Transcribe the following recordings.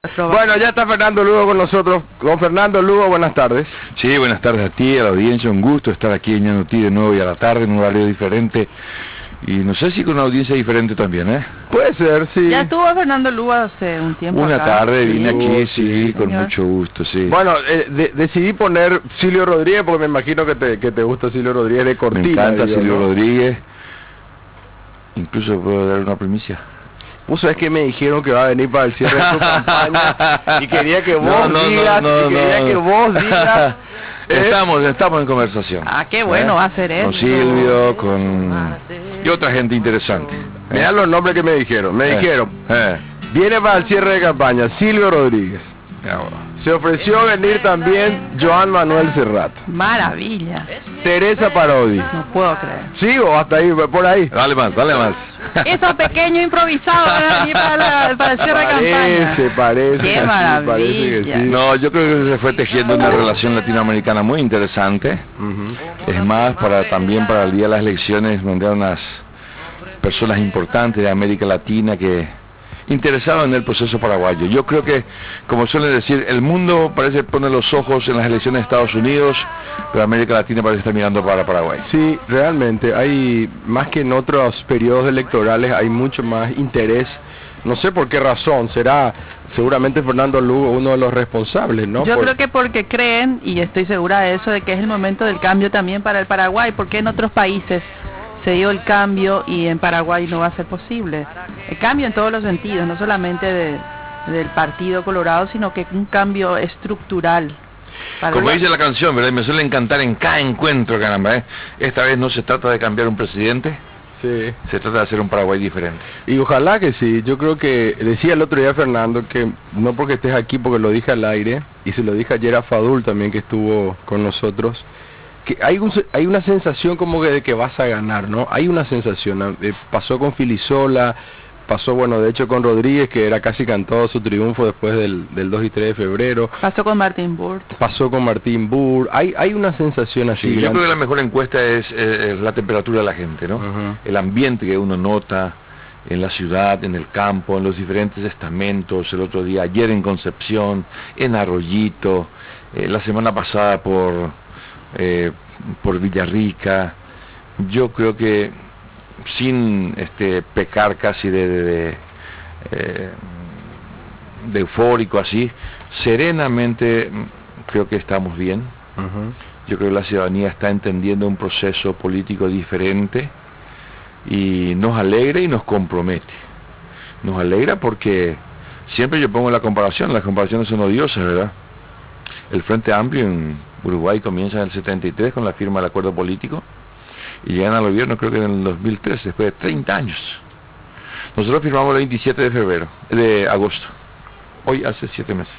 Bueno, ya está Fernando Lugo con nosotros. Don Fernando Lugo, buenas tardes. Sí, buenas tardes a ti, a la audiencia, un gusto estar aquí en Ñanotí de nuevo y a la tarde en un horario diferente. Y no sé si con una audiencia diferente también, ¿eh? Puede ser, sí. Ya estuvo Fernando Lugo hace un tiempo Una acá. tarde vine Sí. aquí, sí, con Señor. mucho gusto, sí. Bueno, decidí poner Silvio Rodríguez porque me imagino que te gusta Silvio Rodríguez de Cortina. Me encanta digo, Silvio ¿no? Rodríguez. Incluso puedo dar una primicia. Vos sabés que me dijeron que va a venir para el cierre de su campaña y quería que vos No, digas, que vos digas. Estamos en conversación. Ah, qué bueno va a ser eso. Con Silvio, y otra gente interesante. Mirá los nombres que me dijeron. Me dijeron, viene para el cierre de campaña Silvio Rodríguez. Ya, bueno. Se ofreció venir también Joan Manuel Serrat, Maravilla. Teresa Parodi. No puedo creer. ¿Sí o hasta ahí, por ahí? Dale más, dale más. Eso pequeño improvisado para el cierre de campaña. Parece Qué que sí, maravilla. parece que sí. No, yo creo que se fue tejiendo una relación latinoamericana muy interesante. Es más, también para el día de las elecciones vendrán unas personas importantes de América Latina que interesados en el proceso paraguayo. Yo creo que, como suelen decir, el mundo parece poner los ojos en las elecciones de Estados Unidos, pero América Latina parece estar mirando para Paraguay. Sí, realmente hay, más que en otros periodos electorales, hay mucho más interés. No sé por qué razón, será seguramente Fernando Lugo uno de los responsables, ¿no? Yo creo que porque creen, y estoy segura de eso, de que es el momento del cambio también para el Paraguay, porque en otros países se dio el cambio y en Paraguay no va a ser posible. El cambio en todos los sentidos, no solamente del Partido Colorado, sino que un cambio estructural. Como dice la canción, ¿verdad? Me suele encantar en cada encuentro, caramba, ¿eh? Esta vez no se trata de cambiar un presidente, Sí. se trata de hacer un Paraguay diferente. Y ojalá que sí, yo creo que decía el otro día Fernando que no porque estés aquí, porque lo dije al aire, y se lo dije ayer a Fadul también que estuvo con nosotros, que hay una sensación como que de que vas a ganar, ¿no? Hay una sensación, pasó con Filisola, pasó, bueno, de hecho con Rodríguez, que era casi cantado su triunfo después del 2 y 3 de febrero, Pasó con Martín Burt. pasó con Martín Burr, hay una sensación así. Sí, yo creo que la mejor encuesta es la temperatura de la gente, ¿no? El ambiente que uno nota en la ciudad, en el campo, en los diferentes estamentos, el otro día, ayer en Concepción, en Arroyito, la semana pasada por Villarrica. Yo creo que sin pecar casi de eufórico así, serenamente creo que estamos bien. Yo creo que la ciudadanía está entendiendo un proceso político diferente y nos alegra y nos compromete. Nos alegra porque siempre yo pongo la comparación, las comparaciones son odiosas, ¿verdad? El Frente Amplio en Uruguay comienza en el 73 con la firma del acuerdo político y llegan al gobierno creo que en el 2013, después de 30 años. Nosotros firmamos el 27 de agosto, hoy hace 7 meses.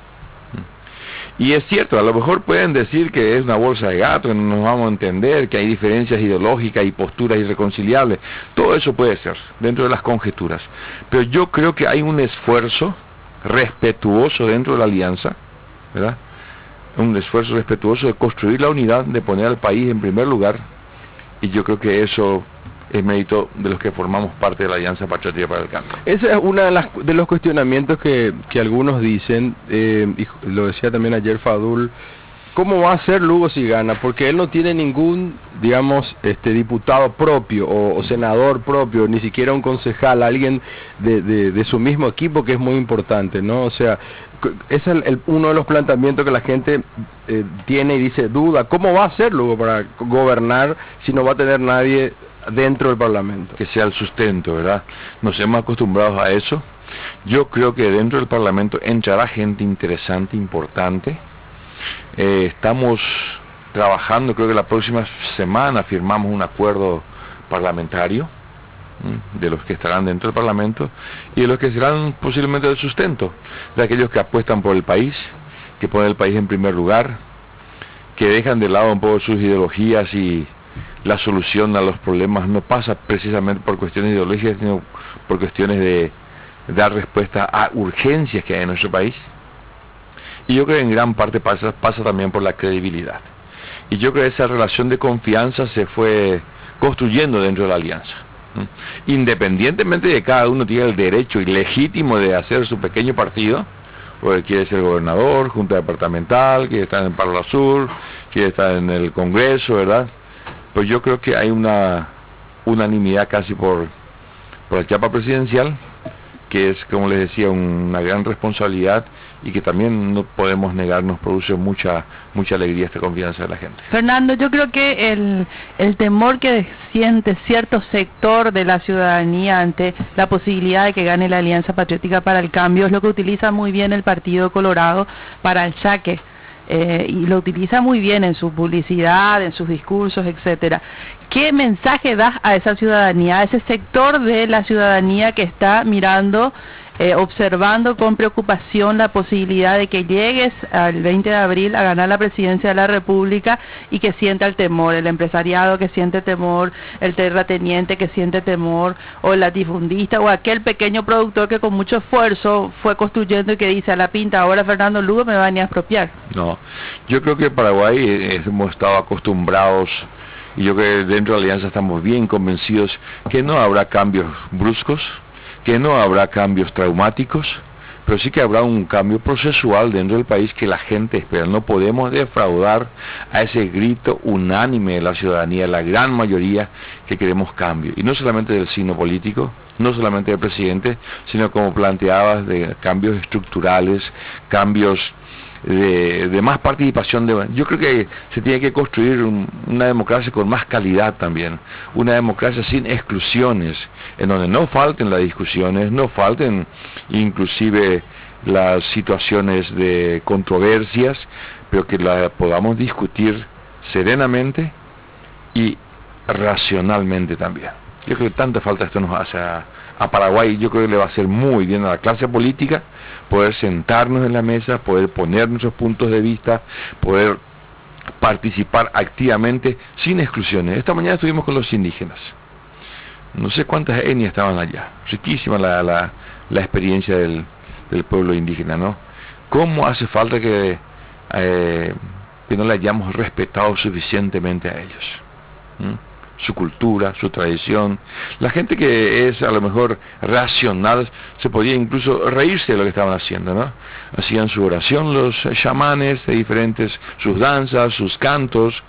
Y es cierto, a lo mejor pueden decir que es una bolsa de gato, que no nos vamos a entender, que hay diferencias ideológicas y posturas irreconciliables. Todo eso puede ser, dentro de las conjeturas. Pero yo creo que hay un esfuerzo respetuoso dentro de la alianza, ¿verdad? Un esfuerzo respetuoso de construir la unidad, de poner al país en primer lugar, y yo creo que eso es mérito de los que formamos parte de la Alianza Patriótica para el Cambio. Ese es uno de los cuestionamientos que algunos dicen, y lo decía también ayer Fadul, ¿cómo va a ser Lugo si gana? Porque él no tiene ningún, digamos, diputado propio o senador propio, ni siquiera un concejal, alguien de su mismo equipo, que es muy importante, ¿no? O sea, ese es uno de los planteamientos que la gente tiene y dice, duda, ¿cómo va a ser Lugo para gobernar si no va a tener nadie dentro del Parlamento? Que sea el sustento, ¿verdad? Nos hemos acostumbrado a eso. Yo creo que dentro del Parlamento entrará gente interesante, importante. Estamos trabajando, creo que la próxima semana firmamos un acuerdo parlamentario de los que estarán dentro del Parlamento y de los que serán posiblemente del sustento, de aquellos que apuestan por el país, que ponen el país en primer lugar, que dejan de lado un poco sus ideologías y la solución a los problemas no pasa precisamente por cuestiones ideológicas, sino por cuestiones de dar respuesta a urgencias que hay en nuestro país. Y yo creo que en gran parte pasa también por la credibilidad. Y yo creo que esa relación de confianza se fue construyendo dentro de la alianza. Independientemente de que cada uno tiene el derecho ilegítimo de hacer su pequeño partido, porque quiere ser gobernador, junta departamental, quiere estar en el Palo Sur, quiere estar en el Congreso, ¿verdad? Pues yo creo que hay una unanimidad casi por la chapa presidencial, que es, como les decía, una gran responsabilidad y que también no podemos negar, nos produce mucha alegría esta confianza de la gente. Fernando, yo creo que el temor que siente cierto sector de la ciudadanía ante la posibilidad de que gane la Alianza Patriótica para el Cambio es lo que utiliza muy bien el Partido Colorado para el saque. Y lo utiliza muy bien en su publicidad, en sus discursos, etcétera. ¿Qué mensaje das a esa ciudadanía, a ese sector de la ciudadanía que está mirando, observando con preocupación la posibilidad de que llegues al 20 de abril a ganar la presidencia de la República y que sienta el temor, el empresariado que siente temor, el terrateniente que siente temor, o el latifundista, o aquel pequeño productor que con mucho esfuerzo fue construyendo y que dice a la pinta, ahora Fernando Lugo me va a venir a expropiar? No, yo creo que en Paraguay hemos estado acostumbrados, y yo creo que dentro de la Alianza estamos bien convencidos que no habrá cambios bruscos, que no habrá cambios traumáticos, pero sí que habrá un cambio procesual dentro del país que la gente espera. No podemos defraudar a ese grito unánime de la ciudadanía, la gran mayoría que queremos cambio, y no solamente del signo político, no solamente del presidente, sino como planteabas, de cambios estructurales, cambios de más participación. Yo creo que se tiene que construir una democracia con más calidad también, una democracia sin exclusiones, en donde no falten las discusiones, no falten inclusive las situaciones de controversias, pero que las podamos discutir serenamente y racionalmente también. Yo creo que tanta falta esto nos hace a Paraguay. Yo creo que le va a hacer muy bien a la clase política poder sentarnos en la mesa, poder poner nuestros puntos de vista, poder participar activamente sin exclusiones. Esta mañana estuvimos con los indígenas, no sé cuántas etnias estaban allá, riquísima la experiencia del pueblo indígena, ¿no? ¿Cómo hace falta que no le hayamos respetado suficientemente a ellos? Su cultura, su tradición. La gente que es a lo mejor racional se podía incluso reírse de lo que estaban haciendo, ¿no? Hacían su oración los chamanes de diferentes, sus danzas, sus cantos.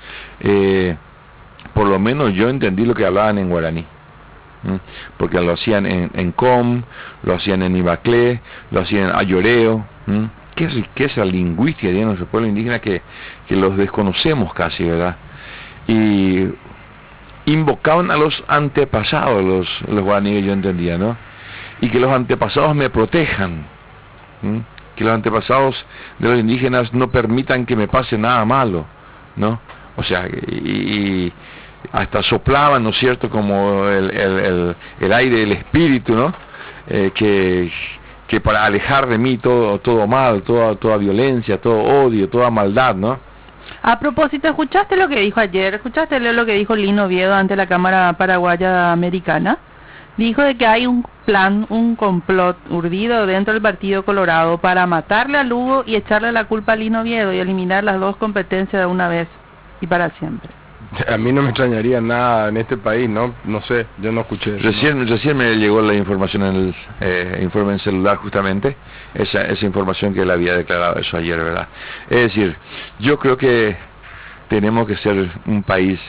Por lo menos yo entendí lo que hablaban en guaraní, porque lo hacían en Com, lo hacían en Ibaclé, lo hacían en Ayoreo. Qué riqueza lingüística tiene nuestro pueblo indígena que los desconocemos casi, ¿verdad? Y invocaban a los antepasados, los guaraníes, yo entendía, ¿no? Y que los antepasados me protejan, que los antepasados de los indígenas no permitan que me pase nada malo, ¿no? O sea, y hasta soplaban, ¿no es cierto?, como el aire del espíritu, ¿no? Que para alejar de mí todo mal, toda violencia, todo odio, toda maldad, ¿no? A propósito, ¿escuchaste lo que dijo ayer? ¿Escuchaste lo que dijo Lino Oviedo ante la Cámara Paraguaya Americana? Dijo de que hay un plan, un complot urdido dentro del Partido Colorado para matarle a Lugo y echarle la culpa a Lino Oviedo y eliminar las dos competencias de una vez y para siempre. A mí no me extrañaría nada en este país, no sé, yo no escuché eso. Recién me llegó la información en el informe en celular, justamente, esa información que él había declarado eso ayer, ¿verdad? Es decir, yo creo que tenemos que ser un país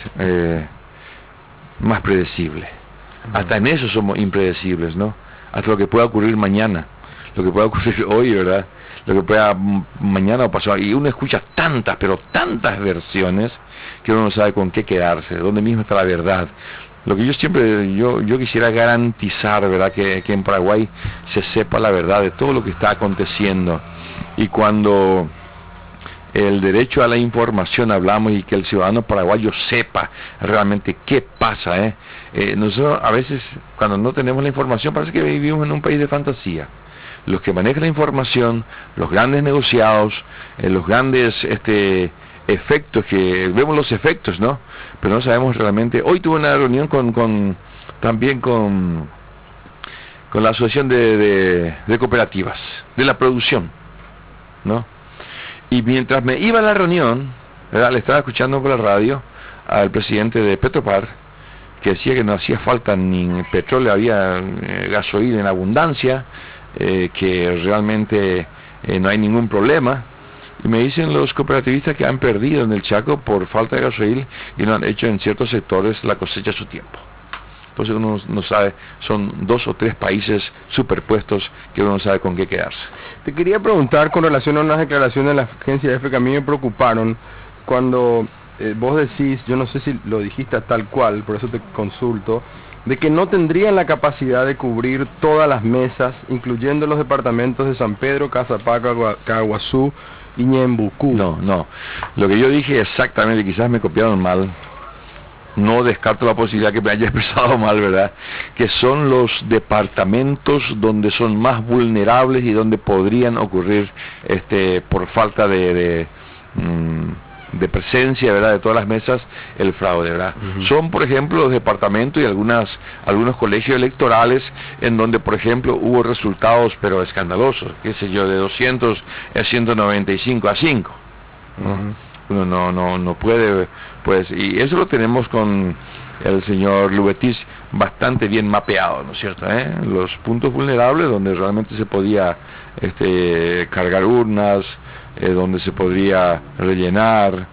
más predecible. Hasta en eso somos impredecibles, ¿no? Hasta lo que pueda ocurrir mañana, lo que pueda ocurrir hoy, ¿verdad? Lo que pueda mañana o pasado. Y uno escucha tantas, pero tantas versiones que uno no sabe con qué quedarse, dónde mismo está la verdad. Lo que yo quisiera garantizar, ¿verdad?, que en Paraguay se sepa la verdad de todo lo que está aconteciendo. Y cuando el derecho a la información hablamos, y que el ciudadano paraguayo sepa realmente qué pasa, nosotros a veces, cuando no tenemos la información, parece que vivimos en un país de fantasía. Los que manejan la información, los grandes negociados, los grandes efectos, que vemos los efectos, ¿no? Pero no sabemos realmente. Hoy tuve una reunión también con la asociación de cooperativas, de la producción, ¿no? Y mientras me iba a la reunión, ¿verdad?, le estaba escuchando por la radio al presidente de Petropar, que decía que no hacía falta ni petróleo, había gasoil en abundancia, que realmente no hay ningún problema. Y me dicen los cooperativistas que han perdido en el Chaco por falta de gasoil y no han hecho en ciertos sectores la cosecha a su tiempo. Entonces uno no sabe, son 2 o 3 países superpuestos que uno no sabe con qué quedarse. Te quería preguntar con relación a unas declaraciones de la agencia EFE que a mí me preocuparon cuando vos decís, yo no sé si lo dijiste tal cual, por eso te consulto, de que no tendrían la capacidad de cubrir todas las mesas, incluyendo los departamentos de San Pedro, Casapaca, Caguazú y Ñembucú. No, lo que yo dije exactamente, quizás me copiaron mal, no descarto la posibilidad que me haya expresado mal, ¿verdad? Que son los departamentos donde son más vulnerables y donde podrían ocurrir por falta de presencia, ¿verdad?, de todas las mesas, el fraude, ¿verdad? Son, por ejemplo, los departamentos y algunos colegios electorales en donde, por ejemplo, hubo resultados, pero escandalosos, qué sé yo, de 200 a 195 a 5. Uno no puede, pues, y eso lo tenemos con el señor Lubetich bastante bien mapeado, ¿no es cierto? Los puntos vulnerables donde realmente se podía cargar urnas, donde se podría rellenar.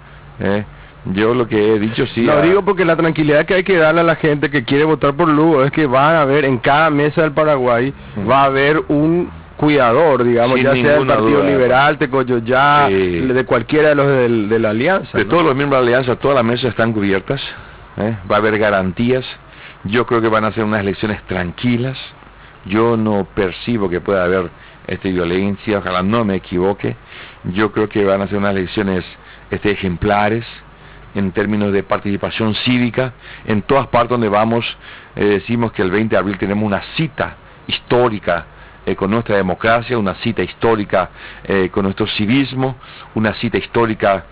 Yo lo que he dicho sí. Lo digo porque la tranquilidad que hay que darle a la gente que quiere votar por Lugo es que van a ver en cada mesa del Paraguay, va a haber un cuidador, digamos, sin ya sea del Partido duda. Liberal, Tecoyoyá, de cualquiera de los de la alianza. De todos los miembros de la alianza, todas las mesas están cubiertas, va a haber garantías. Yo creo que van a ser unas elecciones tranquilas. Yo no percibo que pueda haber violencia, ojalá no me equivoque. Yo creo que van a ser unas elecciones ejemplares en términos de participación cívica. En todas partes donde vamos, decimos que el 20 de abril tenemos una cita histórica con nuestra democracia, una cita histórica con nuestro civismo, una cita histórica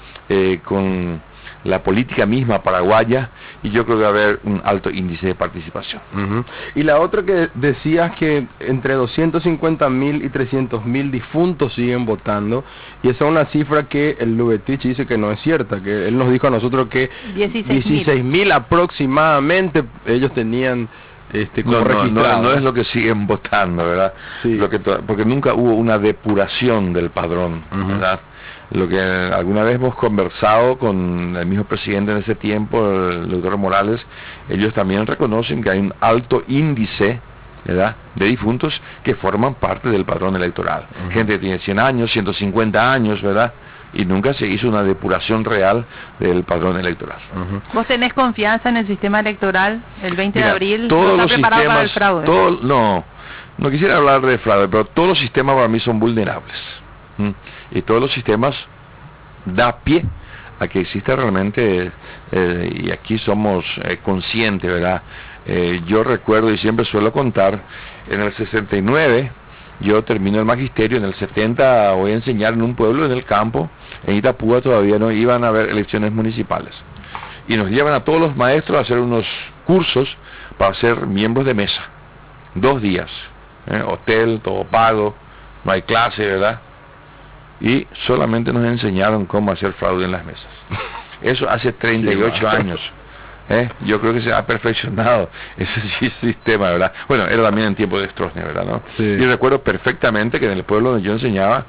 con la política misma paraguaya, y yo creo que va a haber un alto índice de participación. Y la otra que decías que entre 250.000 y 300.000 difuntos siguen votando, y esa es una cifra que el Lubetich dice que no es cierta, que él nos dijo a nosotros que 16.000 aproximadamente ellos tenían como registrados. No es lo que siguen votando, ¿verdad? Sí. Porque nunca hubo una depuración del padrón, ¿verdad? Lo que alguna vez hemos conversado con el mismo presidente en ese tiempo, el doctor Morales, ellos también reconocen que hay un alto índice, ¿verdad?, de difuntos que forman parte del padrón electoral. Gente que tiene 100 años, 150 años, ¿verdad?, y nunca se hizo una depuración real del padrón electoral. ¿Vos tenés confianza en el sistema electoral el 20 de abril? Todos ¿No los está preparado para el sistemas, fraude? no quisiera hablar de fraude, pero todos los sistemas para mí son vulnerables. Y todos los sistemas da pie a que exista realmente, y aquí somos conscientes, ¿verdad? Yo recuerdo y siempre suelo contar, en el 69 yo termino el magisterio, en el 70 voy a enseñar en un pueblo en el campo, en Itapúa todavía no iban a haber elecciones municipales, y nos llevan a todos los maestros a hacer unos cursos para ser miembros de mesa, 2 días, hotel, todo pago, no hay clase, ¿verdad? Y solamente nos enseñaron cómo hacer fraude en las mesas. Eso hace 38 años. Yo creo que se ha perfeccionado ese sistema, ¿verdad? Bueno, era también en tiempo de Stroessner, ¿verdad?, ¿no? Sí. Y recuerdo perfectamente que en el pueblo donde yo enseñaba,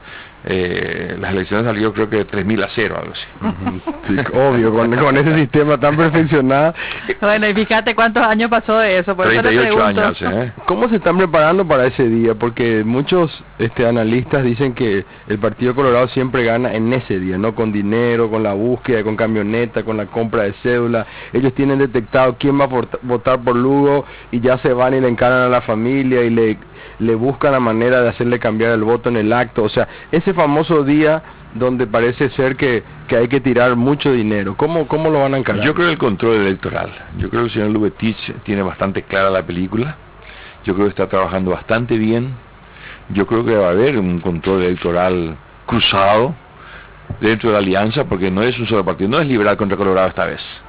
las elecciones salió creo que 3.000 a 0, algo así. Sí, obvio, con ese sistema tan perfeccionado. Bueno, y fíjate cuántos años pasó de eso, por eso te 38 pregunto. años, ¿Cómo se están preparando para ese día? Porque muchos analistas dicen que el Partido Colorado siempre gana en ese día, ¿no? Con dinero, con la búsqueda, con camioneta, con la compra de cédula. Ellos tienen detectado quién va a votar por Lugo y ya se van y le encaran a la familia y le buscan la manera de hacerle cambiar el voto en el acto. O sea, ese famoso día donde parece ser que hay que tirar mucho dinero. ¿Cómo lo van a encarar? Yo creo el control electoral. Yo creo que el señor Lubetich tiene bastante clara la película. Yo creo que está trabajando bastante bien. Yo creo que va a haber un control electoral cruzado dentro de la alianza, porque no es un solo partido, no es Liberal contra Colorado esta vez.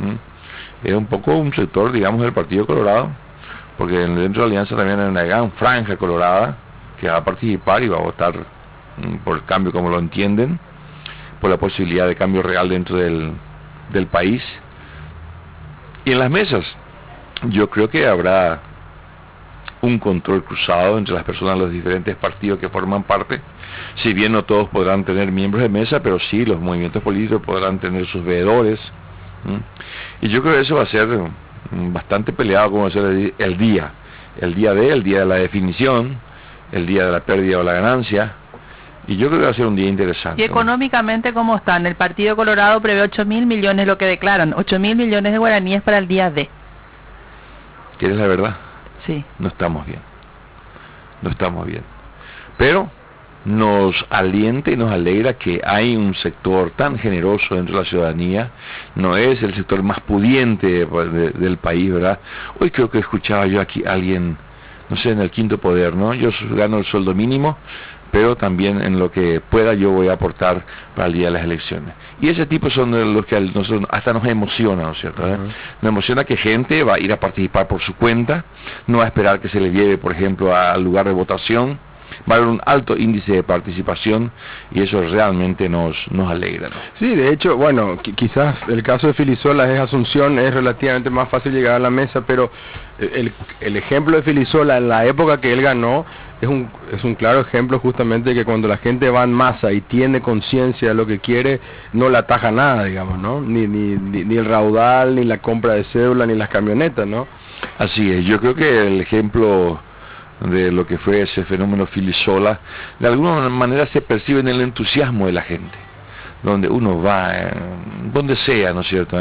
Es un poco un sector, digamos, del Partido Colorado, porque dentro de la alianza también hay una gran franja colorada que va a participar y va a votar por el cambio como lo entienden, por la posibilidad de cambio real dentro del país. Y en las mesas yo creo que habrá un control cruzado entre las personas de los diferentes partidos que forman parte. Si bien no todos podrán tener miembros de mesa, pero sí los movimientos políticos podrán tener sus veedores. Y yo creo que eso va a ser bastante peleado, como va a ser el día de la definición, el día de la pérdida o la ganancia. Y yo creo que va a ser un día interesante. ¿Y económicamente cómo están? El Partido Colorado prevé 8.000 millones, lo que declaran, 8.000 millones de guaraníes para el día D. ¿Quieres la verdad? Sí. No estamos bien. No estamos bien. Pero nos alienta y nos alegra que hay un sector tan generoso dentro de la ciudadanía. No es el sector más pudiente del país, ¿verdad? Hoy creo que escuchaba yo aquí a alguien, no sé, en el Quinto Poder, ¿no? Yo gano el sueldo mínimo, pero también en lo que pueda yo voy a aportar para el día de las elecciones. Y ese tipo son de los que a nosotros hasta nos emociona, ¿no es cierto? Nos emociona que gente va a ir a participar por su cuenta, no va a esperar que se le lleve, por ejemplo, al lugar de votación. Va a haber un alto índice de participación y eso realmente nos alegra, ¿no? Sí, de hecho, bueno, quizás el caso de Filisola es Asunción, es relativamente más fácil llegar a la mesa, pero el ejemplo de Filisola en la época que él ganó es un claro ejemplo justamente de que cuando la gente va en masa y tiene conciencia de lo que quiere, no le ataja nada, digamos, ¿no? Ni el raudal, ni la compra de cédula, ni las camionetas, ¿no? Así es, yo creo que el ejemplo de lo que fue ese fenómeno Filisola, de alguna manera se percibe en el entusiasmo de la gente, donde uno va, donde sea, ¿no es cierto?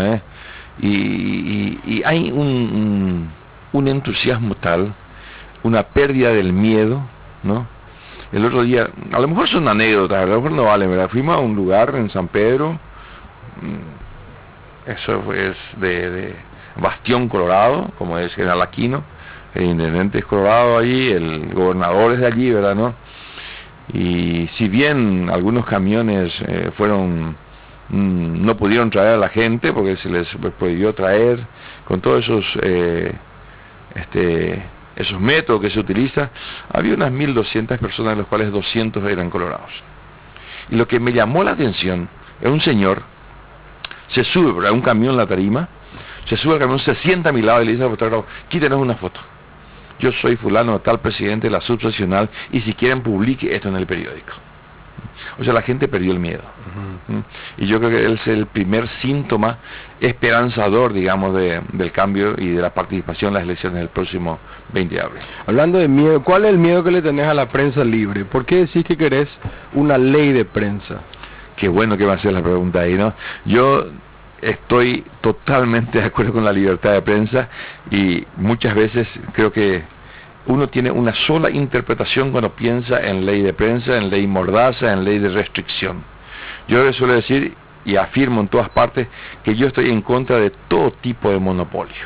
Y hay un entusiasmo tal, una pérdida del miedo, ¿no? El otro día, a lo mejor son anécdotas, a lo mejor no valen, ¿verdad? Fuimos a un lugar en San Pedro, eso es de Bastión, Colorado, como es General Aquino. El intendente es colorado allí, el gobernador es de allí, ¿verdad? ¿No? Y si bien algunos camiones no pudieron traer a la gente porque se les prohibió traer, con todos esos métodos que se utilizan, había unas 1.200 personas, de las cuales 200 eran colorados. Y lo que me llamó la atención es un señor, se sube a un camión en la tarima, se sube al camión, se sienta a mi lado y le dice al fotógrafo, quítenos una foto. Yo soy fulano, tal presidente de la subseccional, y si quieren publique esto en el periódico. O sea, la gente perdió el miedo. Y yo creo que él es el primer síntoma esperanzador, digamos, del cambio y de la participación en las elecciones del próximo 20 de abril. Hablando de miedo, ¿cuál es el miedo que le tenés a la prensa libre? ¿Por qué decís que querés una ley de prensa? Qué bueno que va a ser la pregunta ahí, ¿no? Yo estoy totalmente de acuerdo con la libertad de prensa y muchas veces creo que uno tiene una sola interpretación cuando piensa en ley de prensa, en ley mordaza, en ley de restricción. Yo le suelo decir y afirmo en todas partes que yo estoy en contra de todo tipo de monopolio,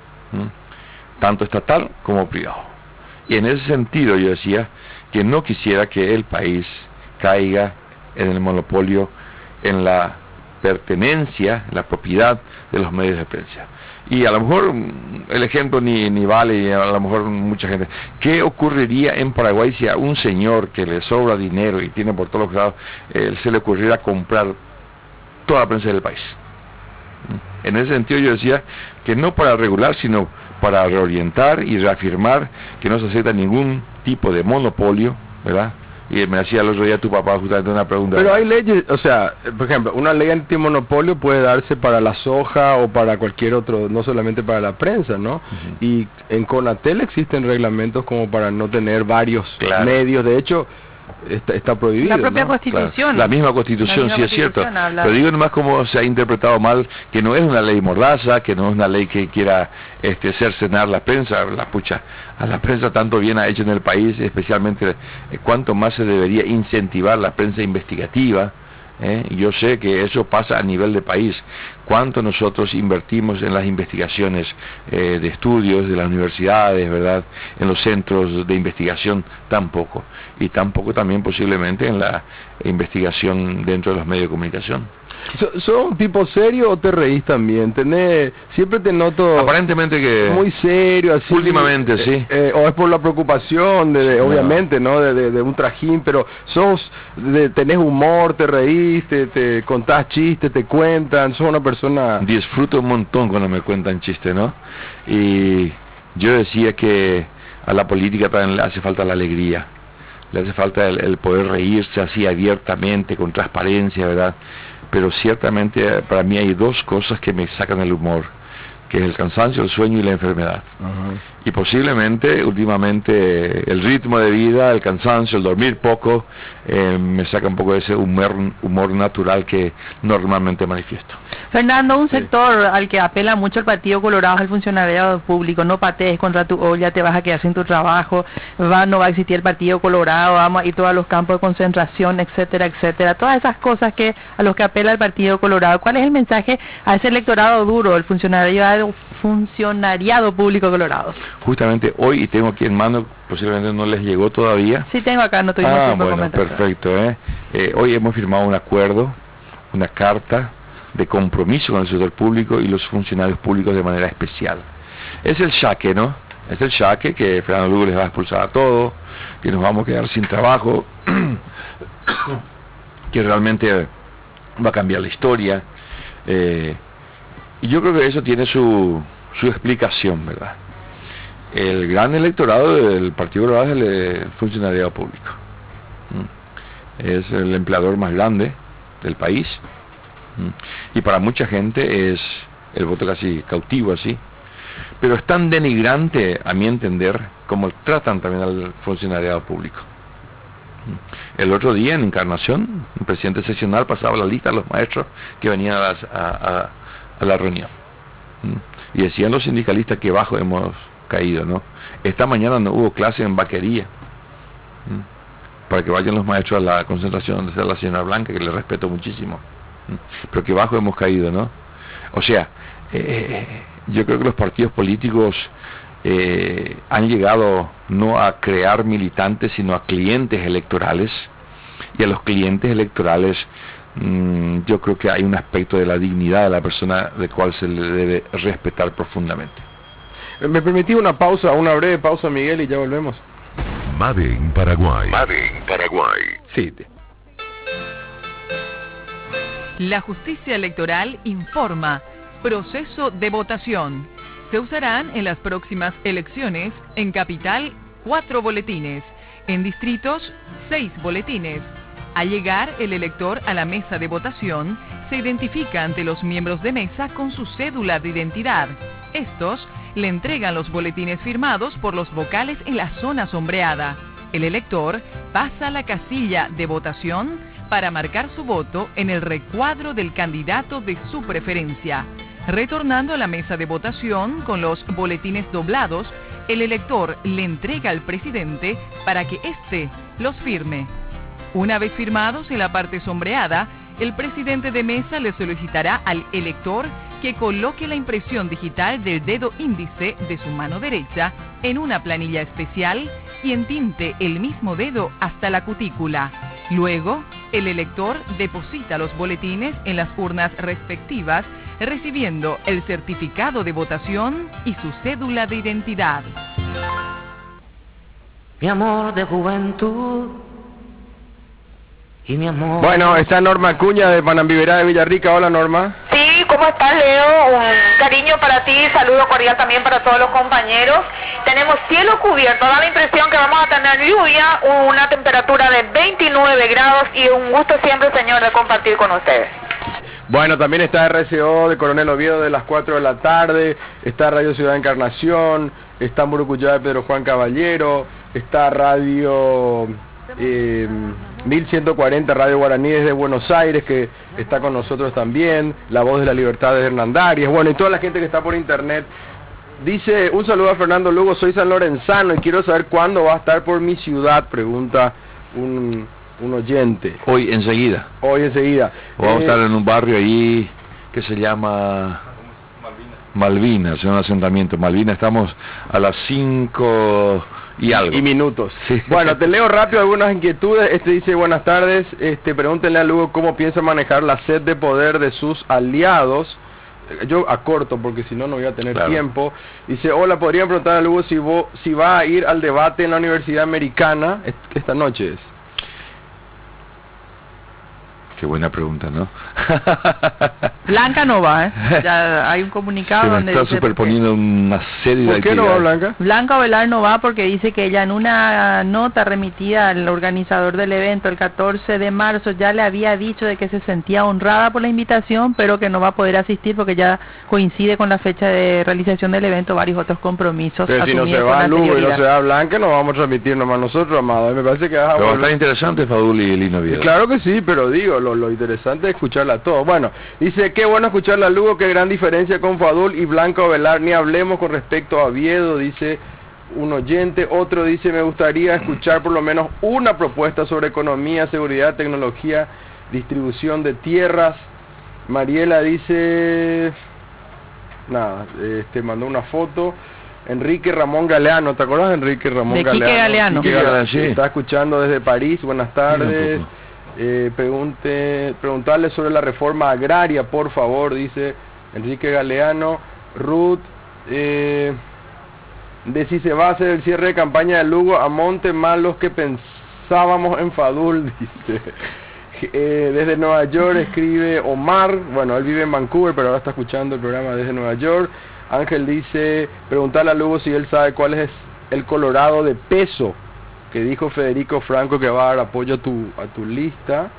tanto estatal como privado. Y en ese sentido yo decía que no quisiera que el país caiga en el monopolio, en la pertenencia, la propiedad de los medios de prensa. Y a lo mejor el ejemplo ni vale, y a lo mejor mucha gente, ¿qué ocurriría en Paraguay si a un señor que le sobra dinero y tiene por todos los lados, se le ocurriera comprar toda la prensa del país? En ese sentido yo decía que no para regular, sino para reorientar y reafirmar que no se acepta ningún tipo de monopolio, ¿verdad? Y me hacía el otro día tu papá justamente una pregunta. Pero hay leyes, o sea, por ejemplo, una ley antimonopolio puede darse para la soja o para cualquier otro, no solamente para la prensa, ¿no? Y en Conatel existen reglamentos como para no tener varios medios. De hecho, está prohibido. La propia ¿no? Constitución. Claro. La misma Constitución, sí es cierto. Pero digo nomás cómo se ha interpretado mal, que no es una ley mordaza, que no es una ley que quiera cercenar la prensa. A la prensa tanto bien ha hecho en el país, especialmente cuánto más se debería incentivar la prensa investigativa. Yo sé que eso pasa a nivel de país. Cuánto nosotros invertimos en las investigaciones de estudios de las universidades, ¿verdad? En los centros de investigación, tampoco. Y tampoco también posiblemente en la investigación dentro de los medios de comunicación. ¿Sos un tipo serio o te reís también? Siempre te noto aparentemente que muy serio, así. Últimamente, sí. O es por la preocupación, obviamente, ¿no? De un trajín, pero tenés humor, te reís, te contás chistes, te cuentan, sos una persona... Disfruto un montón cuando me cuentan chistes, ¿no? Y yo decía que a la política también le hace falta la alegría, le hace falta el poder reírse así abiertamente, con transparencia, ¿verdad? Pero ciertamente para mí hay dos cosas que me sacan el humor, que es el cansancio, el sueño y la enfermedad. Y posiblemente, últimamente, el ritmo de vida, el cansancio, el dormir poco, me saca un poco de ese humor natural que normalmente manifiesto. Fernando, un sector al que apela mucho el Partido Colorado es el funcionariado público. No patees contra tu olla, te vas a quedar sin tu trabajo, no va a existir el Partido Colorado, vamos a ir todos a los campos de concentración, etcétera, etcétera. Todas esas cosas a los que apela el Partido Colorado. ¿Cuál es el mensaje a ese electorado duro, el funcionariado público colorado? Justamente hoy, y tengo aquí en mano, posiblemente no les llegó todavía. Sí, tengo acá, no tuvimos tiempo de comentar. Perfecto. Hoy hemos firmado un acuerdo, una carta de compromiso con el sector público y los funcionarios públicos de manera especial. Es el chaque, ¿no? Es el chaque que Fernando Lugo les va a expulsar a todos, que nos vamos a quedar sin trabajo, que realmente va a cambiar la historia. Y yo creo que eso tiene su explicación, ¿verdad? El gran electorado del Partido Colorado es el funcionariado público. Es el empleador más grande del país. Y para mucha gente es el voto casi cautivo así. Pero es tan denigrante, a mi entender, como tratan también al funcionariado público. El otro día en Encarnación, el presidente seccional pasaba la lista de los maestros que venían a la reunión. Y decían los sindicalistas que bajo hemos caído, ¿no? Esta mañana no hubo clase en vaquería, para que vayan los maestros a la concentración donde está la señora Blanca, que le respeto muchísimo, pero que bajo hemos caído, ¿no? O sea, yo creo que los partidos políticos han llegado no a crear militantes, sino a clientes electorales, y a los clientes electorales yo creo que hay un aspecto de la dignidad de la persona del cual se le debe respetar profundamente. Me permití una breve pausa, Miguel, y ya volvemos. Made in Paraguay. Made in Paraguay. Sí. La justicia electoral informa. Proceso de votación. Se usarán en las próximas elecciones en capital 4 boletines, en distritos 6 boletines. Al llegar el elector a la mesa de votación, se identifica ante los miembros de mesa con su cédula de identidad. Estos le entregan los boletines firmados por los vocales en la zona sombreada. El elector pasa a la casilla de votación para marcar su voto en el recuadro del candidato de su preferencia. Retornando a la mesa de votación con los boletines doblados, el elector le entrega al presidente para que éste los firme. Una vez firmados en la parte sombreada, el presidente de mesa le solicitará al elector que coloque la impresión digital del dedo índice de su mano derecha en una planilla especial y entinte el mismo dedo hasta la cutícula. Luego, el elector deposita los boletines en las urnas respectivas, recibiendo el certificado de votación y su cédula de identidad. Mi amor de juventud y mi amor... Bueno, está Norma Acuña de Panambiverá de Villarrica. Hola, Norma. Sí, ¿cómo estás, Leo? Un cariño para ti, saludo cordial también para todos los compañeros. Tenemos cielo cubierto, da la impresión que vamos a tener lluvia, una temperatura de 29 grados y un gusto siempre, señor, de compartir con ustedes. Bueno, también está RCO de Coronel Oviedo de las 4 de la tarde, está Radio Ciudad Encarnación, está Murucuyá de Pedro Juan Caballero, está Radio 1140 Radio Guaraní desde Buenos Aires, que está con nosotros también, La Voz de la Libertad de Hernandarias, bueno, y toda la gente que está por internet. Dice, un saludo a Fernando Lugo, soy San Lorenzano y quiero saber cuándo va a estar por mi ciudad, pregunta un oyente. Hoy enseguida. Vamos a estar en un barrio ahí que se llama Malvinas, en un asentamiento. Malvinas, estamos a las 5 y algo. Y minutos. Sí. Bueno, te leo rápido algunas inquietudes. Este dice, buenas tardes, pregúntenle a Lugo cómo piensa manejar la sed de poder de sus aliados. Yo acorto porque si no, no voy a tener tiempo. Dice, hola, podrían preguntar a Lugo si va a ir al debate en la Universidad Americana. Esta noche es. Qué buena pregunta, ¿no? Blanca no va, ¿eh? Ya hay un comunicado Se me donde está dice superponiendo una serie de ¿Por qué no va actividades. Blanca? Blanca Ovelar no va porque dice que ella en una nota remitida al organizador del evento el 14 de marzo ya le había dicho de que se sentía honrada por la invitación, pero que no va a poder asistir porque ya coincide con la fecha de realización del evento varios otros compromisos Pero si no se asumidos con va Lugo y no anterioridad. se va Blanca, no vamos a transmitir nomás nosotros, amado. Me parece que vas a Pero va a volver- estar interesante Fadul y Lino Oviedo. Claro que sí, pero digo, lo interesante es escucharla a todos. Bueno, dice, qué bueno escucharla a Lugo, qué gran diferencia con Fadul y Blanca Ovelar, ni hablemos con respecto a Oviedo, dice un oyente. Otro dice, me gustaría escuchar por lo menos una propuesta sobre economía, seguridad, tecnología, distribución de tierras. Mariela dice, nada, mandó una foto. Enrique Ramón Galeano, ¿te acuerdas de Enrique Ramón De Quique Galeano? Galeano. Quique Quique Galeano, Galeano, sí. está escuchando desde París, buenas tardes. Preguntarle sobre la reforma agraria, por favor, dice Enrique Galeano. Ruth, de si se va a hacer el cierre de campaña de Lugo a Monte más los que pensábamos en Fadul, dice. Desde Nueva York escribe Omar, bueno, él vive en Vancouver, pero ahora está escuchando el programa desde Nueva York. Ángel dice, preguntarle a Lugo si él sabe cuál es el Colorado de peso, que dijo Federico Franco que va a dar apoyo a tu lista.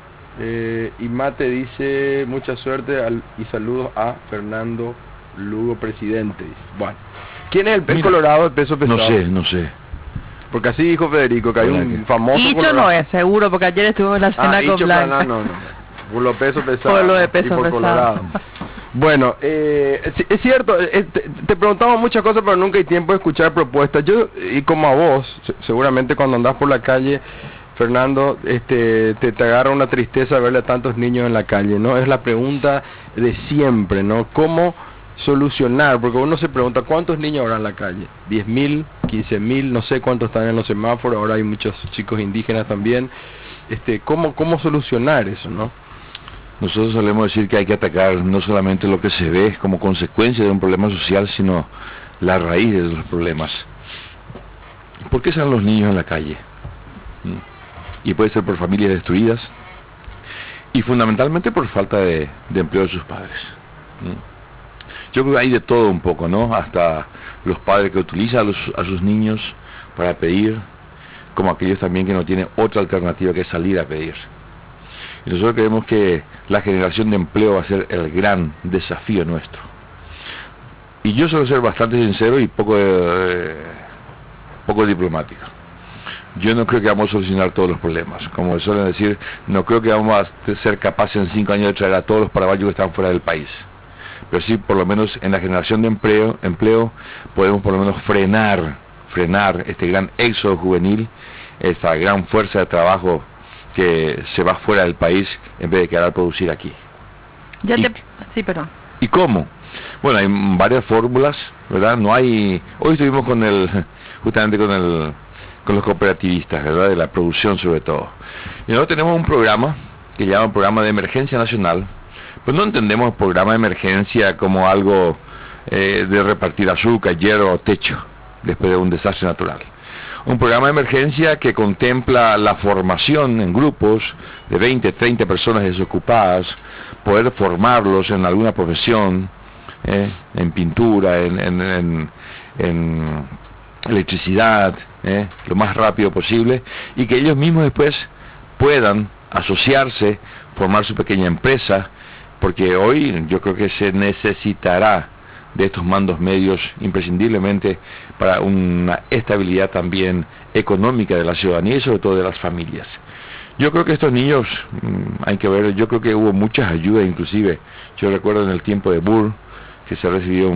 Y Mate dice, mucha suerte y saludos a Fernando Lugo, presidente. Dice. Bueno, ¿quién es el Mira, Colorado de peso pesado? No sé. Porque así dijo Federico, que hay Hola, un ¿qué? famoso Hicho Colorado. no es, seguro, porque ayer estuvo en la cena con Hicho Blanca. no. Por lo peso pesado. Por lo de y peso por pesado. Colorado. Bueno, es cierto, te preguntamos muchas cosas, pero nunca hay tiempo de escuchar propuestas. Yo, y como a vos, seguramente cuando andás por la calle, Fernando, te agarra una tristeza verle a tantos niños en la calle, ¿no? Es la pregunta de siempre, ¿no? ¿Cómo solucionar? Porque uno se pregunta, ¿cuántos niños habrá en la calle? 10.000, 15.000, no sé cuántos están en los semáforos, ahora hay muchos chicos indígenas también. ¿Cómo solucionar eso, no? Nosotros solemos decir que hay que atacar no solamente lo que se ve como consecuencia de un problema social, sino la raíz de los problemas. ¿Por qué están los niños en la calle? Y puede ser por familias destruidas y fundamentalmente por falta de empleo de sus padres. Yo creo que hay de todo un poco, ¿no? Hasta los padres que utilizan a sus niños para pedir, como aquellos también que no tienen otra alternativa que salir a pedir. Y nosotros creemos que la generación de empleo va a ser el gran desafío nuestro. Y yo suelo ser bastante sincero y poco diplomático. Yo no creo que vamos a solucionar todos los problemas. Como suelen decir, no creo que vamos a ser capaces en 5 años de traer a todos los paraguayos que están fuera del país. Pero sí, por lo menos en la generación de empleo podemos por lo menos frenar este gran éxodo juvenil, esta gran fuerza de trabajo que se va fuera del país en vez de quedar a producir aquí. Sí, perdón. ¿Y cómo? Bueno, hay varias fórmulas, ¿verdad? Hoy estuvimos justamente con los cooperativistas, ¿verdad? De la producción sobre todo. Y nosotros tenemos un programa que se llama Programa de Emergencia Nacional. Pues no entendemos el programa de emergencia como algo de repartir azúcar, hierro o techo después de un desastre natural. Un programa de emergencia que contempla la formación en grupos de 20, 30 personas desocupadas, poder formarlos en alguna profesión, en pintura, en electricidad, lo más rápido posible, y que ellos mismos después puedan asociarse, formar su pequeña empresa, porque hoy yo creo que se necesitará de estos mandos medios imprescindiblemente para una estabilidad también económica de la ciudadanía y sobre todo de las familias. Yo creo que estos niños, hay que ver, yo creo que hubo muchas ayudas inclusive. Yo recuerdo en el tiempo de Burr que se recibió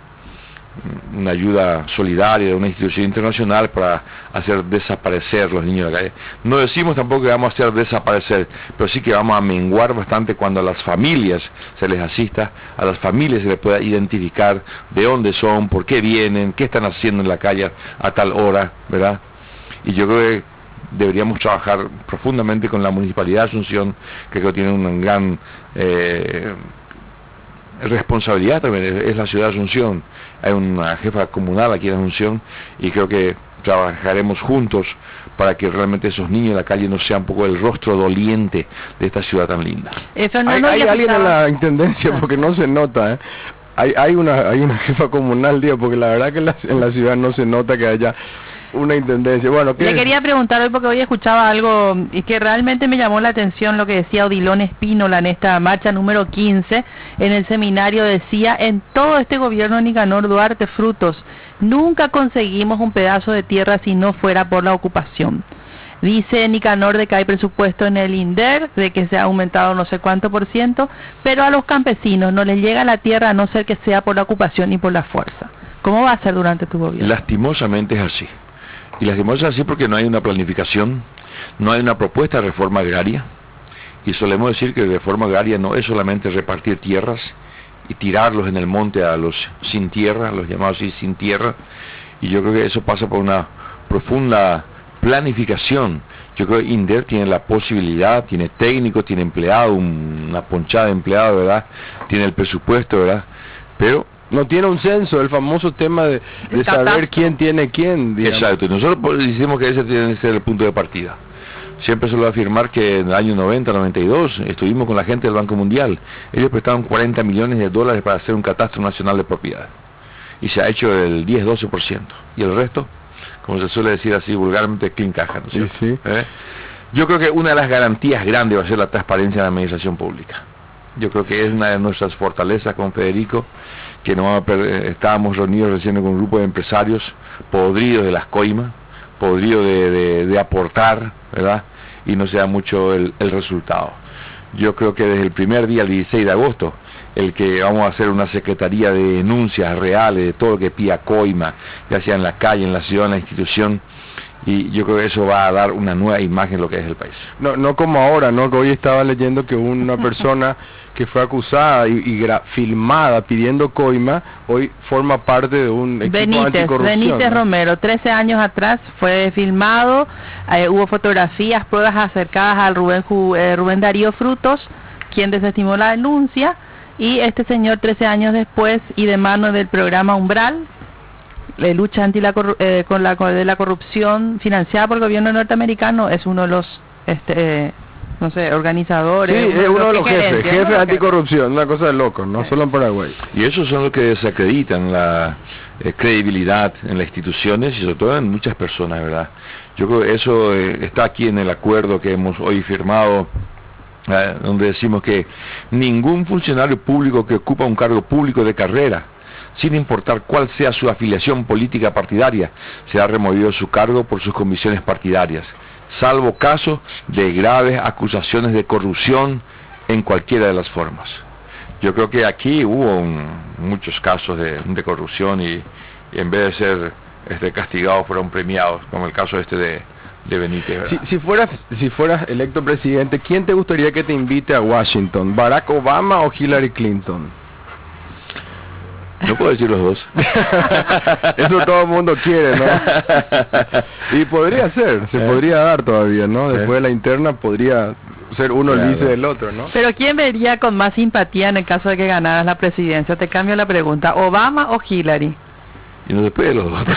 una ayuda solidaria de una institución internacional para hacer desaparecer los niños de la calle. No decimos tampoco que vamos a hacer desaparecer, pero sí que vamos a menguar bastante cuando a las familias se les asista, a las familias se les pueda identificar de dónde son, por qué vienen, qué están haciendo en la calle a tal hora, ¿verdad? Y yo creo que deberíamos trabajar profundamente con la Municipalidad de Asunción, que creo que tiene una gran responsabilidad también, es la ciudad de Asunción. Hay una jefa comunal aquí en Asunción y creo que trabajaremos juntos para que realmente esos niños en la calle no sean un poco el rostro doliente de esta ciudad tan linda. Hay alguien en la intendencia, porque no se nota, ¿eh? Hay una jefa comunal, digo, porque la verdad que en la ciudad no se nota que haya una intendencia. Bueno, le quería preguntar hoy, porque hoy escuchaba algo y que realmente me llamó la atención, lo que decía Odilon Espínola en esta marcha número 15 en el seminario. Decía: en todo este gobierno de Nicanor Duarte Frutos nunca conseguimos un pedazo de tierra si no fuera por la ocupación. Dice Nicanor de que hay presupuesto en el INDER, de que se ha aumentado no sé cuánto %, pero a los campesinos no les llega la tierra a no ser que sea por la ocupación y por la fuerza. ¿Cómo va a ser durante tu gobierno? Lastimosamente es así. Y lastimosamente es así porque no hay una planificación, no hay una propuesta de reforma agraria. Y solemos decir que reforma agraria no es solamente repartir tierras y tirarlos en el monte a los sin tierra, a los llamados sin tierra. Y yo creo que eso pasa por una profunda planificación. Yo creo que INDER tiene la posibilidad, tiene técnicos, tiene empleados, una ponchada de empleados, ¿verdad? Tiene el presupuesto, ¿verdad? Pero no tiene un censo, el famoso tema de saber quién tiene quién, digamos. Exacto, nosotros decimos que ese tiene que ser el punto de partida. Siempre suelo afirmar que en el año 90, 92, estuvimos con la gente del Banco Mundial. Ellos prestaron $40 millones para hacer un catastro nacional de propiedad. Y se ha hecho el 10-12%. Y el resto, como se suele decir así vulgarmente, clean caja, ¿no es cierto? Sí. Yo creo que una de las garantías grandes va a ser la transparencia en la administración pública. Yo creo que es una de nuestras fortalezas con Federico, que estábamos reunidos recién con un grupo de empresarios podridos de las coimas, podridos de aportar, ¿verdad? Y no se da mucho el resultado. Yo creo que desde el primer día, el 16 de agosto, el que vamos a hacer una secretaría de denuncias reales de todo lo que pida coima, ya sea en la calle, en la ciudad, en la institución, y yo creo que eso va a dar una nueva imagen de lo que es el país. No como ahora, ¿no? Que hoy estaba leyendo que una persona que fue acusada y filmada pidiendo coima, hoy forma parte de un equipo anticorrupción. Benítez, ¿no? Romero, 13 años atrás fue filmado, hubo fotografías, pruebas acercadas al Rubén Darío Frutos, quien desestimó la denuncia, y este señor 13 años después, y de mano del programa Umbral, de lucha de la corrupción financiada por el gobierno norteamericano, es uno de los organizadores. Sí, es uno de los jefes de anticorrupción, una cosa de loco, no solo en Paraguay. Y esos son los que desacreditan la credibilidad en las instituciones y sobre todo en muchas personas, ¿verdad? Yo creo que eso está aquí en el acuerdo que hemos hoy firmado, donde decimos que ningún funcionario público que ocupa un cargo público de carrera, sin importar cuál sea su afiliación política partidaria, será removido de su cargo por sus convicciones partidarias, salvo caso de graves acusaciones de corrupción en cualquiera de las formas. Yo creo que aquí hubo muchos casos de corrupción y en vez de ser castigados fueron premiados, como el caso de Benítez. Si fueras electo presidente, ¿quién te gustaría que te invite a Washington? ¿Barack Obama o Hillary Clinton? No puedo decir los dos. Eso todo el mundo quiere, ¿no? Y podría ser, se podría dar todavía, ¿no? Después de la interna podría ser uno el vice del otro, ¿no? Pero ¿quién vería con más simpatía en el caso de que ganaras la presidencia? Te cambio la pregunta, ¿Obama o Hillary? Y no después de los dos.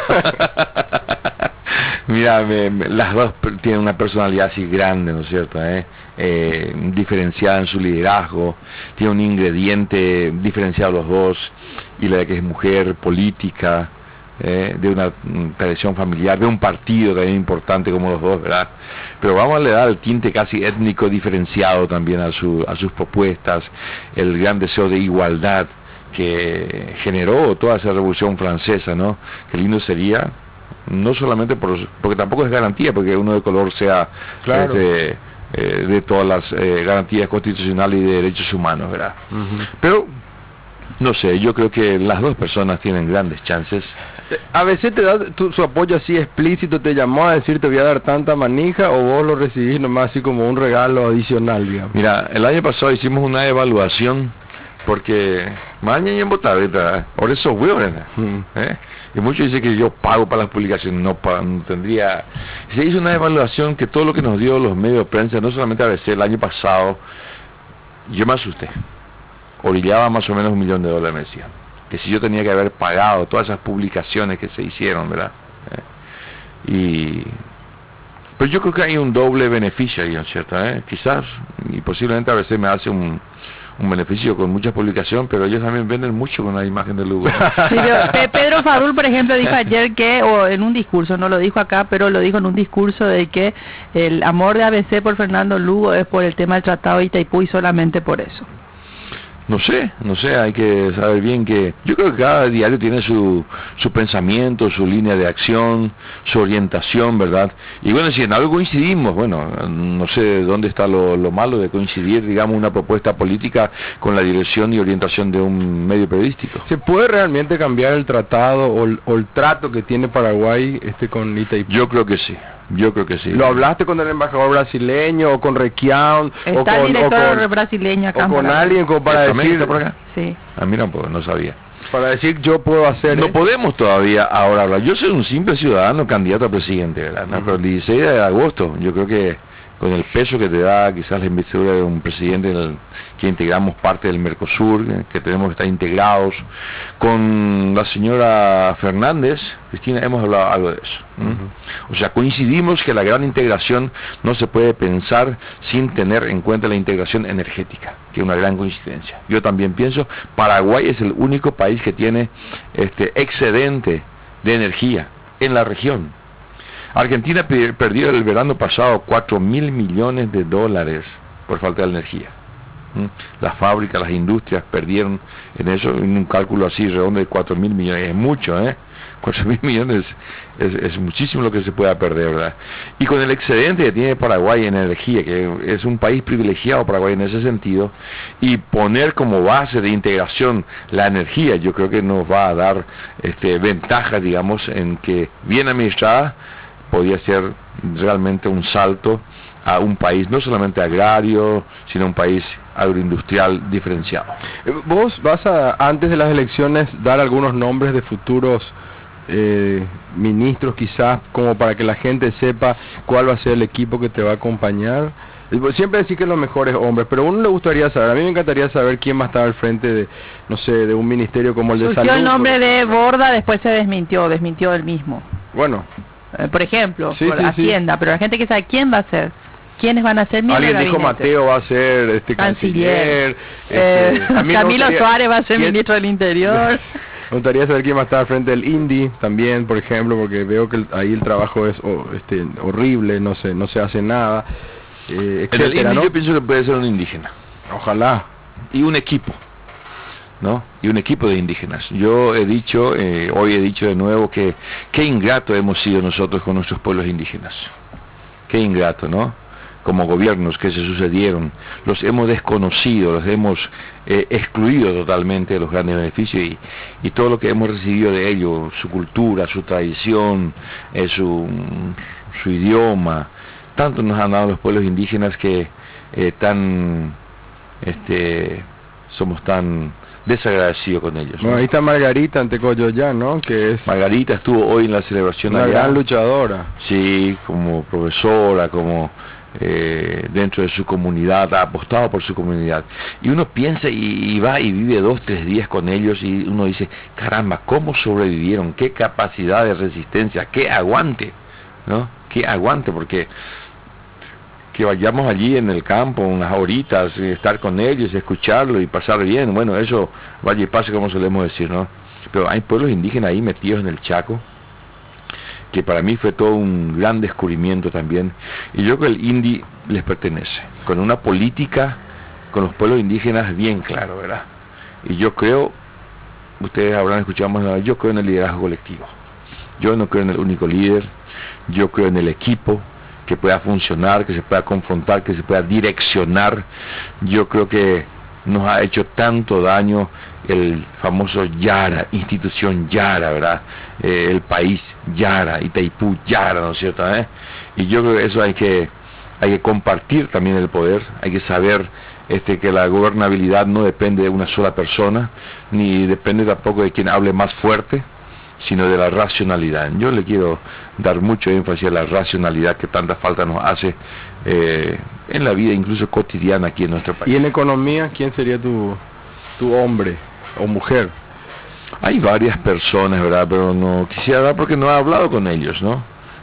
Mira, las dos tienen una personalidad así grande, ¿no es cierto? Diferenciada en su liderazgo, tiene un ingrediente diferenciado los dos, y la de que es mujer, política, de una tradición familiar, de un partido también importante como los dos, ¿verdad? Pero vamos a le dar el tinte casi étnico diferenciado también a sus propuestas, el gran deseo de igualdad que generó toda esa revolución francesa, ¿no? Qué lindo sería, no solamente porque tampoco es garantía porque uno de color sea, claro, de todas las garantías constitucionales y de derechos humanos, ¿verdad? Pero no sé, yo creo que las dos personas tienen grandes chances. A veces te da su apoyo así explícito, te llamó a decir te voy a dar tanta manija, o vos lo recibís nomás así como un regalo adicional, digamos. Mira, el año pasado hicimos una evaluación porque mañana en Botaveta, ahora eso huevos, y muchos dicen que yo pago para las publicaciones, no tendría. Se hizo una evaluación que todo lo que nos dio los medios de prensa, no solamente ABC, el año pasado, yo me asusté. Orillaba más o menos $1 millón, me decían. Que si yo tenía que haber pagado todas esas publicaciones que se hicieron, ¿verdad? Pero yo creo que hay un doble beneficio ahí, ¿no es cierto? Quizás, y posiblemente a veces me hace un beneficio con mucha publicación, pero ellos también venden mucho con la imagen de Lugo. Sí, Pedro Fadul, por ejemplo, dijo ayer que, o en un discurso, no lo dijo acá, pero lo dijo en un discurso de que el amor de ABC por Fernando Lugo es por el tema del Tratado de Itaipú y solamente por eso. No sé, hay que saber bien que yo creo que cada diario tiene su pensamiento, su línea de acción, su orientación, ¿verdad? Y bueno, si en algo coincidimos, bueno, no sé dónde está lo malo de coincidir, digamos, una propuesta política con la dirección y orientación de un medio periodístico. ¿Se puede realmente cambiar el tratado o el trato que tiene Paraguay con Itaipú? Yo creo que sí. ¿Lo hablaste con el embajador brasileño o con Requián? Está el director brasileño acá. O con alguien como para decir... por acá? Sí. Mira, pues no sabía. Para decir yo puedo hacer... No podemos todavía ahora hablar. Yo soy un simple ciudadano candidato a presidente, ¿verdad? ¿No? Pero el 16 de agosto, yo creo que con el peso que te da quizás la investidura de un presidente que integramos parte del Mercosur, que tenemos que estar integrados, con la señora Fernández, Cristina, hemos hablado algo de eso. O sea, coincidimos que la gran integración no se puede pensar sin tener en cuenta la integración energética, que es una gran coincidencia. Yo también pienso, Paraguay es el único país que tiene excedente de energía en la región. Argentina perdió el verano pasado 4.000 millones de dólares por falta de energía. Las fábricas, las industrias perdieron en eso, en un cálculo así redondo de 4.000 millones. Es mucho, 4.000 millones es muchísimo lo que se pueda perder, ¿verdad? Y con el excedente que tiene Paraguay en energía, que es un país privilegiado Paraguay en ese sentido, y poner como base de integración la energía, yo creo que nos va a dar ventajas, digamos, en que bien administrada, podría ser realmente un salto a un país no solamente agrario, sino un país agroindustrial diferenciado. ¿Vos vas a, antes de las elecciones, dar algunos nombres de futuros ministros quizás, como para que la gente sepa cuál va a ser el equipo que te va a acompañar? Siempre decís que los mejores hombres, pero a uno le gustaría saber, a mí me encantaría saber quién va a estar al frente de, no sé, de un ministerio como el de Salud. Surgió el nombre de Borda, después se desmintió él mismo. Bueno. Por ejemplo, sí, por sí, Hacienda, sí. pero la gente que sabe quién va a ser, quiénes van a ser miembros alguien del dijo gabinete. Mateo va a ser canciller, Camilo Suárez va a ser ministro del Interior. Me gustaría saber quién va a estar al frente del INDI también, por ejemplo, porque veo que ahí el trabajo es horrible, no se hace nada, etcétera, el INDI, ¿no? yo pienso que puede ser un indígena. Ojalá. Y un equipo, ¿no? Y un equipo de indígenas. Yo he dicho, hoy he dicho de nuevo que qué ingrato hemos sido nosotros con nuestros pueblos indígenas. Qué ingrato, ¿no? Como gobiernos que se sucedieron, los hemos desconocido, los hemos excluido totalmente de los grandes beneficios y todo lo que hemos recibido de ellos, su cultura, su tradición, su idioma, tanto nos han dado los pueblos indígenas que somos tan desagradecido con ellos. Bueno, ahí está Margarita Antecoyoyán, ¿no? Que es Margarita estuvo hoy en la celebración una allá. gran luchadora. Sí, como profesora, como dentro de su comunidad, ha apostado por su comunidad. Y uno piensa y va y vive 2-3 días con ellos y uno dice, caramba, ¿cómo sobrevivieron? ¿Qué capacidad de resistencia? ¿Qué aguante? ¿No? ¿Qué aguante? Porque que vayamos allí en el campo unas horitas, estar con ellos, escucharlo y pasar bien, bueno, eso vaya y pase como solemos decir, ¿no? Pero hay pueblos indígenas ahí metidos en el Chaco, que para mí fue todo un gran descubrimiento también, y yo creo que el INDI les pertenece, con una política con los pueblos indígenas bien claro, ¿verdad? Y yo creo, ustedes habrán escuchado más de una vez, yo creo en el liderazgo colectivo, yo no creo en el único líder, yo creo en el equipo, que pueda funcionar, que se pueda confrontar, que se pueda direccionar. Yo creo que nos ha hecho tanto daño el famoso Yara, institución Yara, ¿verdad? El país Yara, Itaipú Yara, ¿no es cierto? Y yo creo que eso hay que compartir también el poder, hay que saber que la gobernabilidad no depende de una sola persona, ni depende tampoco de quien hable más fuerte, sino de la racionalidad. Yo le quiero dar mucho énfasis a la racionalidad que tanta falta nos hace en la vida incluso cotidiana aquí en nuestro país. ¿Y en economía quién sería tu hombre o mujer? Hay varias personas, ¿verdad? Pero no quisiera hablar porque no he hablado con ellos, ¿no?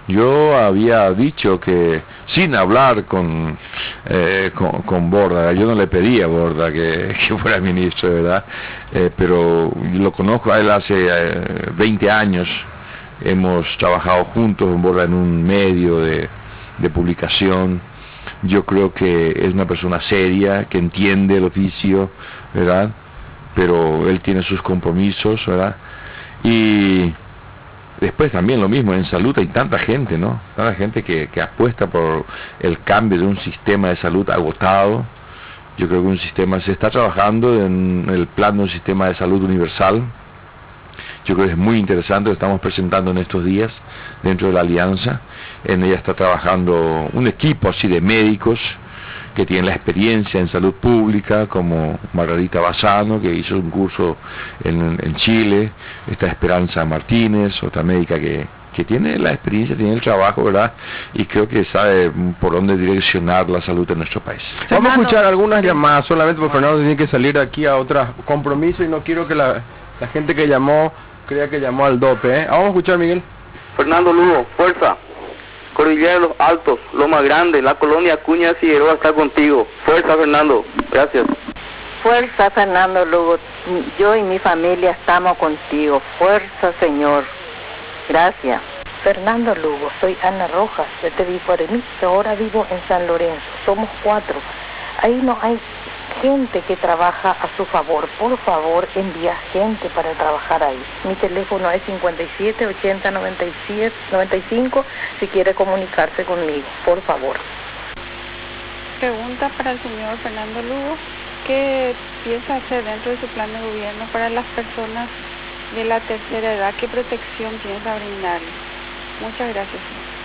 Yo había dicho que, sin hablar con Borda, yo no le pedí a Borda que fuera ministro, ¿verdad? Pero lo conozco a él hace 20 años, hemos trabajado juntos en Borda en un medio de publicación. Yo creo que es una persona seria, que entiende el oficio, ¿verdad? Pero él tiene sus compromisos, ¿verdad? Y después también lo mismo, en salud hay tanta gente, ¿no? Tanta gente que apuesta por el cambio de un sistema de salud agotado. Yo creo que un sistema, se está trabajando en el plan de un sistema de salud universal. Yo creo que es muy interesante, lo estamos presentando en estos días dentro de la alianza. En ella está trabajando un equipo así de médicos que tienen la experiencia en salud pública, como Margarita Bassano, que hizo un curso en Chile. Está Esperanza Martínez, otra médica que tiene la experiencia, tiene el trabajo, ¿verdad? Y creo que sabe por dónde direccionar la salud en nuestro país. Vamos a escuchar algunas llamadas, solamente porque Fernando tiene que salir de aquí a otro compromiso y no quiero que la gente que llamó crea que llamó al dope, ¿eh? Vamos a escuchar, Miguel. Fernando Lugo, fuerza. Cordillera de los Altos, Loma Grande, la colonia Acuña Figueroa está contigo. Fuerza, Fernando. Gracias. Fuerza, Fernando Lugo. Yo y mi familia estamos contigo. Fuerza, Señor. Gracias. Fernando Lugo, soy Ana Rojas, de Tevicuaremí, que ahora vivo en San Lorenzo. Somos 4. Ahí no hay gente que trabaja a su favor. Por favor, envía gente para trabajar ahí. Mi teléfono es 57 80 97 95 si quiere comunicarse conmigo, por favor. Pregunta para el señor Fernando Lugo: ¿qué piensa hacer dentro de su plan de gobierno para las personas de la tercera edad? ¿Qué protección piensa brindarles? Muchas gracias.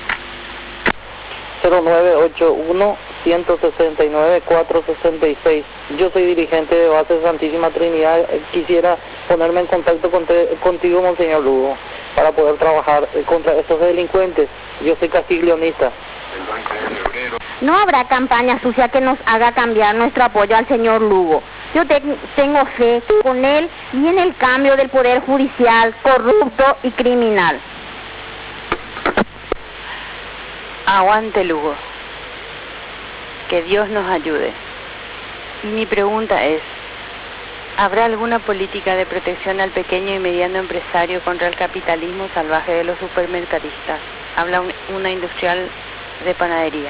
0981-169-466. Yo soy dirigente de base Santísima Trinidad. Quisiera ponerme en contacto contigo, Monseñor Lugo, para poder trabajar contra estos delincuentes. Yo soy castiglionista. No habrá campaña sucia que nos haga cambiar nuestro apoyo al señor Lugo. Yo tengo fe con él y en el cambio del poder judicial corrupto y criminal. Aguante Lugo, que Dios nos ayude. Y mi pregunta es, ¿habrá alguna política de protección al pequeño y mediano empresario contra el capitalismo salvaje de los supermercadistas? Habla una industrial de panadería.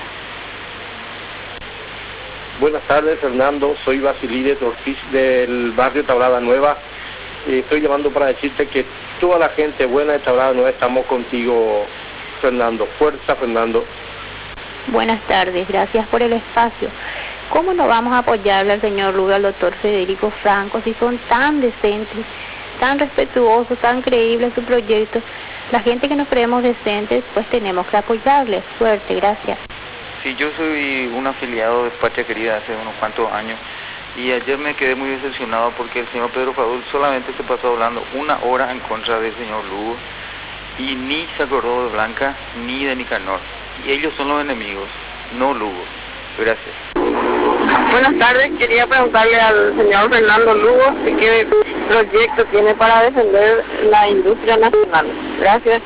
Buenas tardes, Fernando, soy Basilides Ortiz del barrio Tablada Nueva. Estoy llamando para decirte que toda la gente buena de Tablada Nueva estamos contigo, Fernando. Fuerza, Fernando. Buenas tardes, gracias por el espacio. ¿Cómo no vamos a apoyarle al señor Lugo, al doctor Federico Franco, si son tan decentes, tan respetuosos, tan creíbles su proyecto? La gente que nos creemos decentes, pues tenemos que apoyarles. Suerte, gracias. Sí, yo soy un afiliado de Patria Querida hace unos cuantos años y ayer me quedé muy decepcionado porque el señor Pedro Fadul solamente se pasó hablando 1 hora en contra del señor Lugo y ni se acordó de Blanca ni de Nicanor. Y ellos son los enemigos, no Lugo. Gracias. Buenas tardes, quería preguntarle al señor Fernando Lugo qué proyecto tiene para defender la industria nacional. Gracias.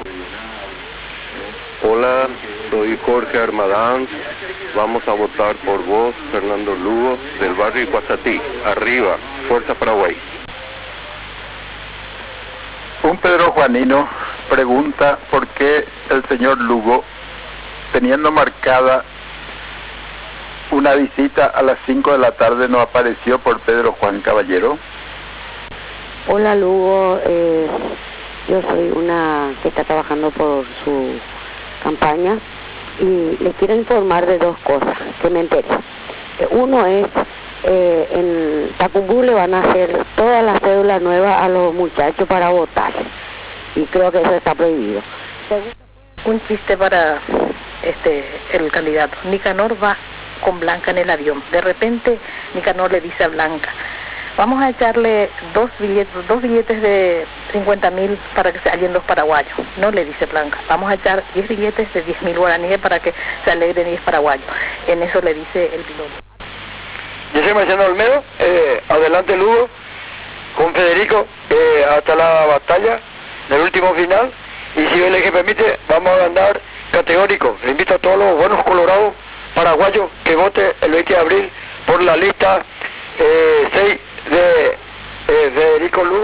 Hola, soy Jorge Armadán. Vamos a votar por vos, Fernando Lugo, del barrio Iguazatí. Arriba, Fuerza Paraguay. Un Pedro Juanino pregunta por qué el señor Lugo, teniendo marcada una visita a las 5 de la tarde, no apareció por Pedro Juan Caballero. Hola Lugo, yo soy una que está trabajando por su campaña y les quiero informar de 2 cosas que me enteré. Uno es, en Tacumbú le van a hacer todas las cédulas nuevas a los muchachos para votar y creo que eso está prohibido. Un chiste para el candidato. Nicanor va con Blanca en el avión. De repente Nicanor le dice a Blanca: vamos a echarle 2 billetes de 50.000 para que se alien los paraguayos. No, le dice Blanca, vamos a echar 10 billetes de 10.000 guaraníes para que se alegren 10 paraguayos. En eso le dice el piloto. Yo soy Marciano Olmedo, adelante Lugo, con Federico, hasta la batalla del último final, y si el eje permite, vamos a ganar categórico. Le invito a todos los buenos colorados paraguayos que voten el 20 de abril por la lista 6 de Federico Lugo.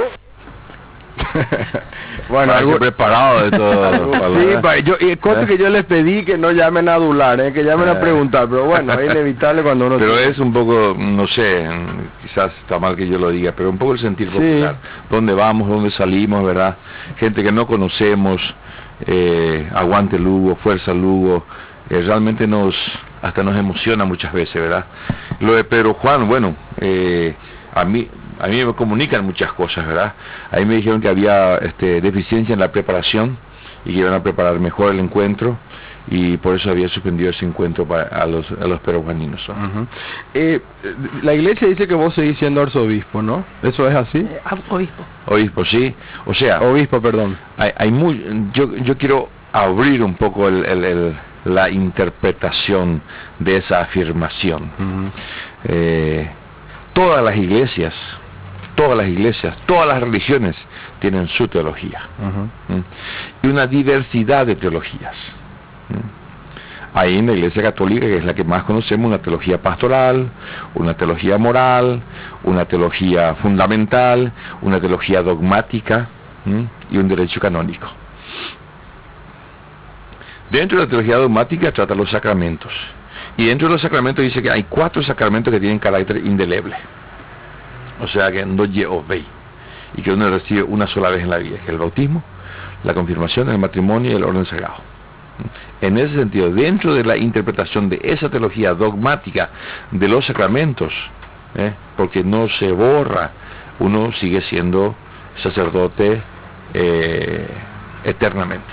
Bueno, algo preparado de todo. Sí, que yo les pedí que no llamen a adular, que llamen a preguntar, pero bueno, es inevitable cuando uno... Pero es un poco, no sé, quizás está mal que yo lo diga, pero un poco el sentir popular. ¿Dónde vamos? ¿Dónde salimos? ¿Verdad? Gente que no conocemos, aguante Lugo, fuerza Lugo, realmente hasta nos emociona muchas veces, ¿verdad? Lo de Pedro Juan, bueno, a mí me comunican muchas cosas, ¿verdad? A mí me dijeron que había deficiencia en la preparación y que iban a preparar mejor el encuentro y por eso había suspendido ese encuentro a los perujuaninos. La iglesia dice que vos seguís siendo arzobispo, ¿no? ¿Eso es así? Obispo. Obispo, sí. O sea... Obispo, perdón. Yo quiero abrir un poco la interpretación de esa afirmación. Todas las iglesias, todas las religiones tienen su teología. Y una diversidad de teologías. Hay en la Iglesia Católica, que es la que más conocemos, una teología pastoral, una teología moral, una teología fundamental, una teología dogmática y un derecho canónico. Dentro de la teología dogmática trata los sacramentos. Y dentro de los sacramentos dice que hay 4 sacramentos que tienen carácter indeleble. O sea que no veis. Y que uno recibe una sola vez en la vida, que es el bautismo, la confirmación, el matrimonio y el orden sagrado. En ese sentido, dentro de la interpretación de esa teología dogmática de los sacramentos, porque no se borra, uno sigue siendo sacerdote eternamente.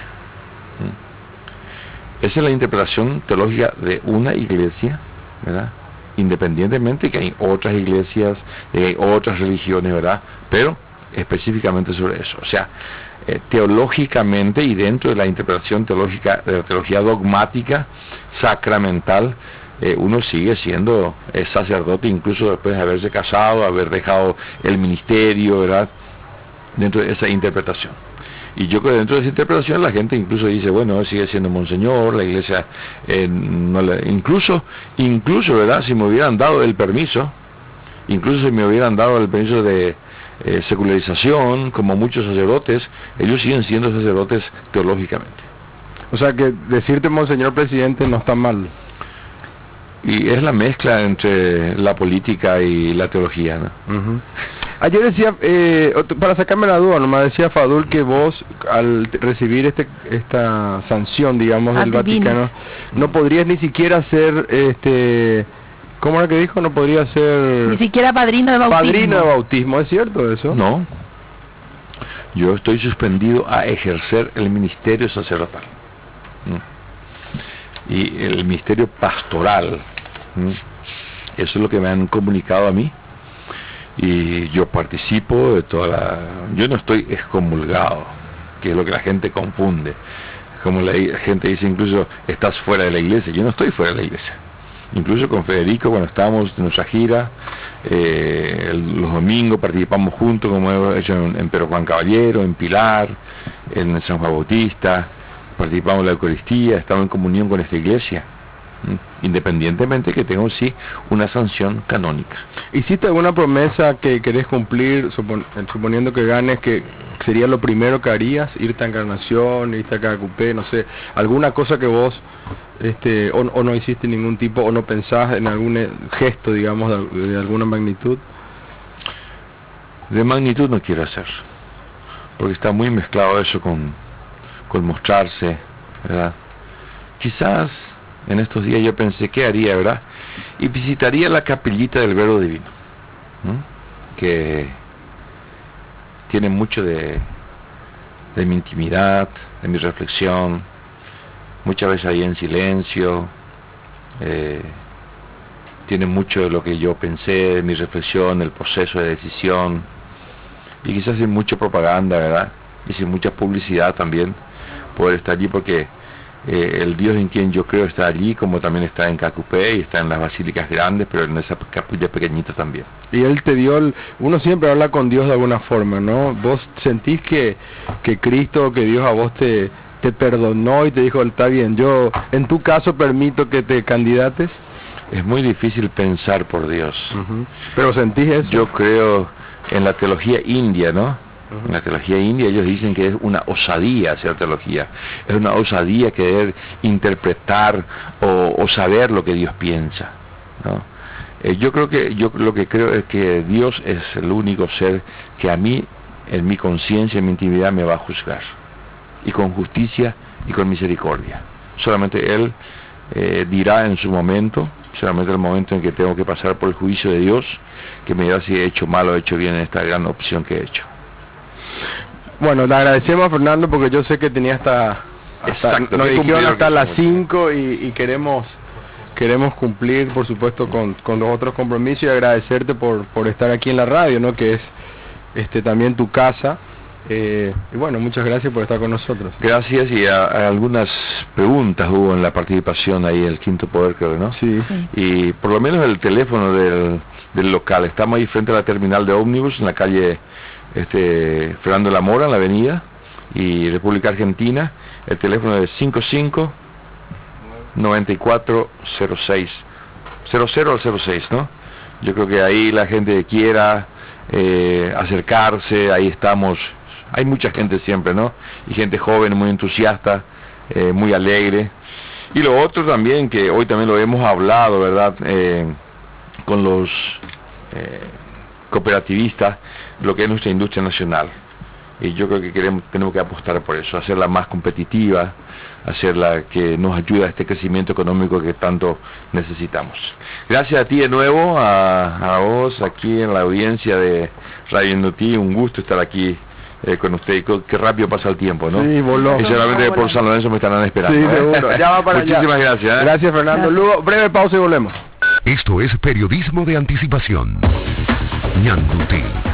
Esa es la interpretación teológica de una iglesia, ¿verdad? Independientemente que hay otras iglesias, hay otras religiones, ¿verdad? Pero específicamente sobre eso. O sea, teológicamente y dentro de la interpretación teológica, de la teología dogmática, sacramental, uno sigue siendo sacerdote incluso después de haberse casado, haber dejado el ministerio, ¿verdad? Dentro de esa interpretación. Y yo creo que dentro de esa interpretación la gente incluso dice, bueno, sigue siendo monseñor, la iglesia, incluso, ¿verdad? Si me hubieran dado el permiso, de secularización, como muchos sacerdotes, ellos siguen siendo sacerdotes teológicamente. O sea que decirte monseñor presidente no está mal. Y es la mezcla entre la política y la teología, ¿no? Ayer decía, para sacarme la duda, nomás decía Fadul que vos al recibir esta sanción, digamos, del Vaticano, no podrías ni siquiera ser, ¿cómo era que dijo? No podría ser... Ni siquiera padrino de bautismo. Padrino de bautismo, ¿es cierto eso? No. Yo estoy suspendido a ejercer el ministerio sacerdotal. Y el ministerio pastoral. Eso es lo que me han comunicado a mí. Y yo participo de yo no estoy excomulgado, que es lo que la gente confunde. Como la gente dice incluso, estás fuera de la iglesia. Yo no estoy fuera de la iglesia. Incluso con Federico, cuando estábamos en nuestra gira, los domingos participamos juntos, como hemos hecho en Pedro Juan Caballero, en Pilar, en San Juan Bautista, participamos en la Eucaristía, estamos en comunión con esta iglesia. Independientemente que tengo sí una sanción canónica. ¿Hiciste alguna promesa que querés cumplir, suponiendo que ganes, que sería lo primero que harías, irte a Encarnación, irte a Cacupé, no sé, alguna cosa que vos o no hiciste ningún tipo, o no pensás en algún gesto, digamos, de alguna magnitud? De magnitud no quiero hacer, porque está muy mezclado eso con mostrarse, ¿verdad? Quizás en estos días yo pensé, ¿qué haría, verdad? Y visitaría la capillita del Verbo Divino, que tiene mucho de mi intimidad, de mi reflexión, muchas veces ahí en silencio, tiene mucho de lo que yo pensé, de mi reflexión, el proceso de decisión, y quizás sin mucha propaganda, ¿verdad? Y sin mucha publicidad también, poder estar allí, porque el Dios en quien yo creo está allí, como también está en Cacupé y está en las basílicas grandes, pero en esa capilla pequeñita también. Y Él te dio, uno siempre habla con Dios de alguna forma, ¿no? ¿Vos sentís que Cristo, que Dios a vos te te perdonó y te dijo, está bien, yo en tu caso permito que te candidates? Es muy difícil pensar por Dios. ¿Pero sentís eso? Yo creo en la teología india, ¿no? En la teología india ellos dicen que es una osadía hacer teología. Es una osadía querer interpretar o saber lo que Dios piensa, ¿no? Yo lo que creo es que Dios es el único ser que a mí, en mi conciencia, en mi intimidad, me va a juzgar. Y con justicia y con misericordia. Solamente Él dirá en su momento, solamente el momento en que tengo que pasar por el juicio de Dios, que me dirá si he hecho mal o he hecho bien en esta gran opción que he hecho. Bueno, le agradecemos a Fernando porque yo sé que tenía nos dijeron hasta las 5 y queremos cumplir, por supuesto, con los otros compromisos, y agradecerte por estar aquí en la radio, ¿no? Que es también tu casa. Y bueno, muchas gracias por estar con nosotros. Gracias, y a algunas preguntas hubo en la participación ahí, el Quinto Poder, creo, ¿no? Sí. Y por lo menos el teléfono del local, estamos ahí frente a la terminal de ómnibus, en la calle Fernando La Mora, en la avenida, y República Argentina. El teléfono es 55-9406, 00 al 06, ¿no? Yo creo que ahí la gente que quiera acercarse, ahí estamos. Hay mucha gente siempre, ¿no? Y gente joven, muy entusiasta, muy alegre. Y lo otro también, que hoy también lo hemos hablado, ¿verdad? Con los cooperativistas, lo que es nuestra industria nacional. Y yo creo que tenemos que apostar por eso, hacerla más competitiva, hacerla que nos ayude a este crecimiento económico que tanto necesitamos. Gracias a ti de nuevo, a vos aquí en la audiencia de Radio Indutí, un gusto estar aquí con usted. Qué rápido pasa el tiempo, ¿no? Sí, voló. Y seguramente por San Lorenzo me estarán esperando. Sí, seguro. Ya va para Muchísimas allá. gracias. Gracias, Fernando Lugo. Breve pausa y volvemos. Esto es periodismo de anticipación. Ñandutí.